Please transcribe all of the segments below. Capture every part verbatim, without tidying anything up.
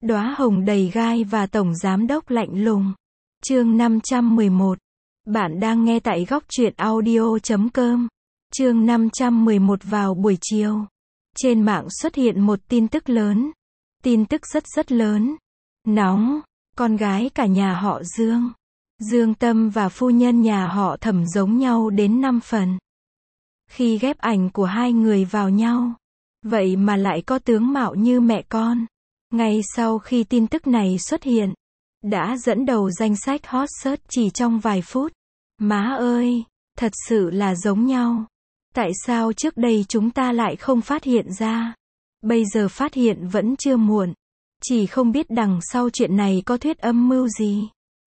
Đóa hồng đầy gai và tổng giám đốc lạnh lùng. Chương năm trăm mười một. Bạn đang nghe tại góc truyện audio chấm com. Chương năm trăm mười một. Vào buổi chiều, trên mạng xuất hiện một tin tức lớn. Tin tức rất rất lớn. Nóng, con gái cả nhà họ Dương. Dương Tâm và phu nhân nhà họ Thẩm giống nhau đến năm phần. Khi ghép ảnh của hai người vào nhau, vậy mà lại có tướng mạo như mẹ con. Ngay sau khi tin tức này xuất hiện, đã dẫn đầu danh sách hot search chỉ trong vài phút. Má ơi, thật sự là giống nhau. Tại sao trước đây chúng ta lại không phát hiện ra? Bây giờ phát hiện vẫn chưa muộn. Chỉ không biết đằng sau chuyện này có thuyết âm mưu gì.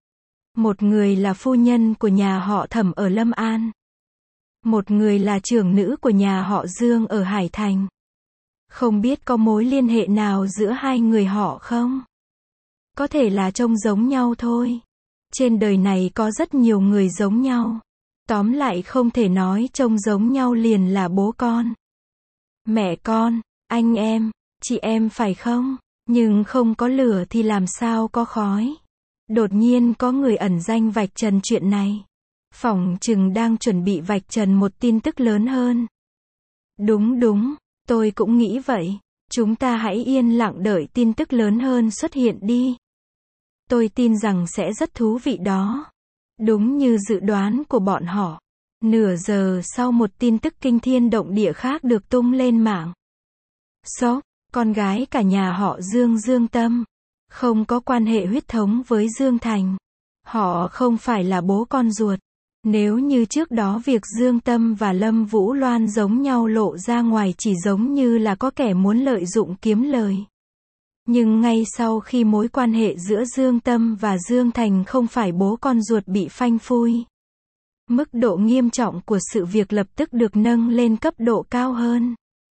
Một người là phu nhân của nhà họ Thẩm ở Lâm An. Một người là trưởng nữ của nhà họ Dương ở Hải Thành. Không biết có mối liên hệ nào giữa hai người họ không? Có thể là trông giống nhau thôi. Trên đời này có rất nhiều người giống nhau. Tóm lại không thể nói trông giống nhau liền là bố con, mẹ con, anh em, chị em phải không? Nhưng không có lửa thì làm sao có khói? Đột nhiên có người ẩn danh vạch trần chuyện này. Phỏng chừng đang chuẩn bị vạch trần một tin tức lớn hơn. Đúng đúng, tôi cũng nghĩ vậy. Chúng ta hãy yên lặng đợi tin tức lớn hơn xuất hiện đi. Tôi tin rằng sẽ rất thú vị đó. Đúng như dự đoán của bọn họ. Nửa giờ sau một tin tức kinh thiên động địa khác được tung lên mạng. Sốc, con gái cả nhà họ Dương Dương Tâm. Không có quan hệ huyết thống với Dương Thành. Họ không phải là bố con ruột. Nếu như trước đó việc Dương Tâm và Lâm Vũ Loan giống nhau lộ ra ngoài chỉ giống như là có kẻ muốn lợi dụng kiếm lời. Nhưng ngay sau khi mối quan hệ giữa Dương Tâm và Dương Thành không phải bố con ruột bị phanh phui, mức độ nghiêm trọng của sự việc lập tức được nâng lên cấp độ cao hơn.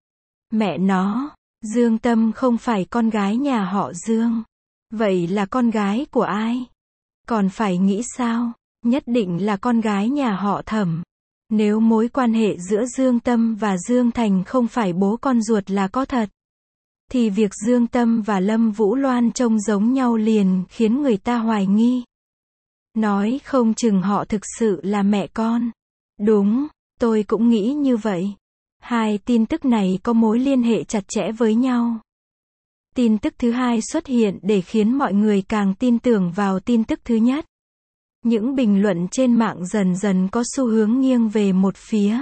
Mẹ nó, Dương Tâm không phải con gái nhà họ Dương. Vậy là con gái của ai? Còn phải nghĩ sao? Nhất định là con gái nhà họ Thẩm. Nếu mối quan hệ giữa Dương Tâm và Dương Thành không phải bố con ruột là có thật, thì việc Dương Tâm và Lâm Vũ Loan trông giống nhau liền khiến người ta hoài nghi. Nói không chừng họ thực sự là mẹ con. Đúng, tôi cũng nghĩ như vậy. Hai tin tức này có mối liên hệ chặt chẽ với nhau. Tin tức thứ hai xuất hiện để khiến mọi người càng tin tưởng vào tin tức thứ nhất. Những bình luận trên mạng dần dần có xu hướng nghiêng về một phía.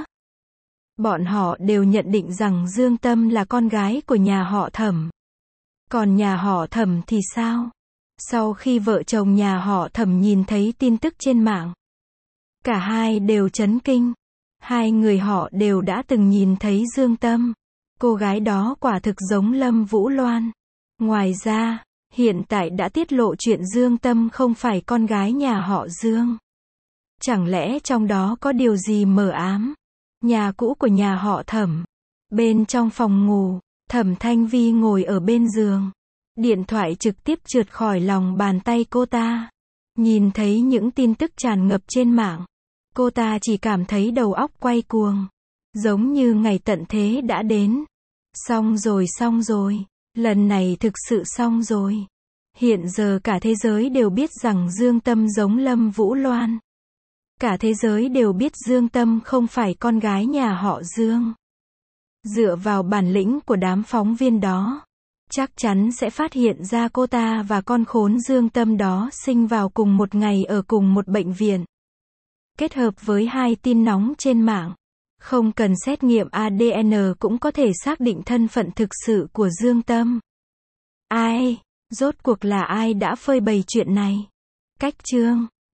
Bọn họ đều nhận định rằng Dương Tâm là con gái của nhà họ Thẩm. Còn nhà họ Thẩm thì sao? Sau khi vợ chồng nhà họ Thẩm nhìn thấy tin tức trên mạng, cả hai đều chấn kinh. Hai người họ đều đã từng nhìn thấy Dương Tâm. Cô gái đó quả thực giống Lâm Vũ Loan. Ngoài ra, hiện tại đã tiết lộ chuyện Dương Tâm không phải con gái nhà họ Dương. Chẳng lẽ trong đó có điều gì mờ ám? Nhà cũ của nhà họ Thẩm. Bên trong phòng ngủ, Thẩm Thanh Vi ngồi ở bên giường. Điện thoại trực tiếp trượt khỏi lòng bàn tay cô ta. Nhìn thấy những tin tức tràn ngập trên mạng, cô ta chỉ cảm thấy đầu óc quay cuồng. Giống như ngày tận thế đã đến. Xong rồi xong rồi. Lần này thực sự xong rồi. Hiện giờ cả thế giới đều biết rằng Dương Tâm giống Lâm Vũ Loan. Cả thế giới đều biết Dương Tâm không phải con gái nhà họ Dương. Dựa vào bản lĩnh của đám phóng viên đó, chắc chắn sẽ phát hiện ra cô ta và con khốn Dương Tâm đó sinh vào cùng một ngày ở cùng một bệnh viện. Kết hợp với hai tin nóng trên mạng, không cần xét nghiệm a đê en cũng có thể xác định thân phận thực sự của Dương Tâm. Ai? Rốt cuộc là ai đã phơi bày chuyện này? Cách chương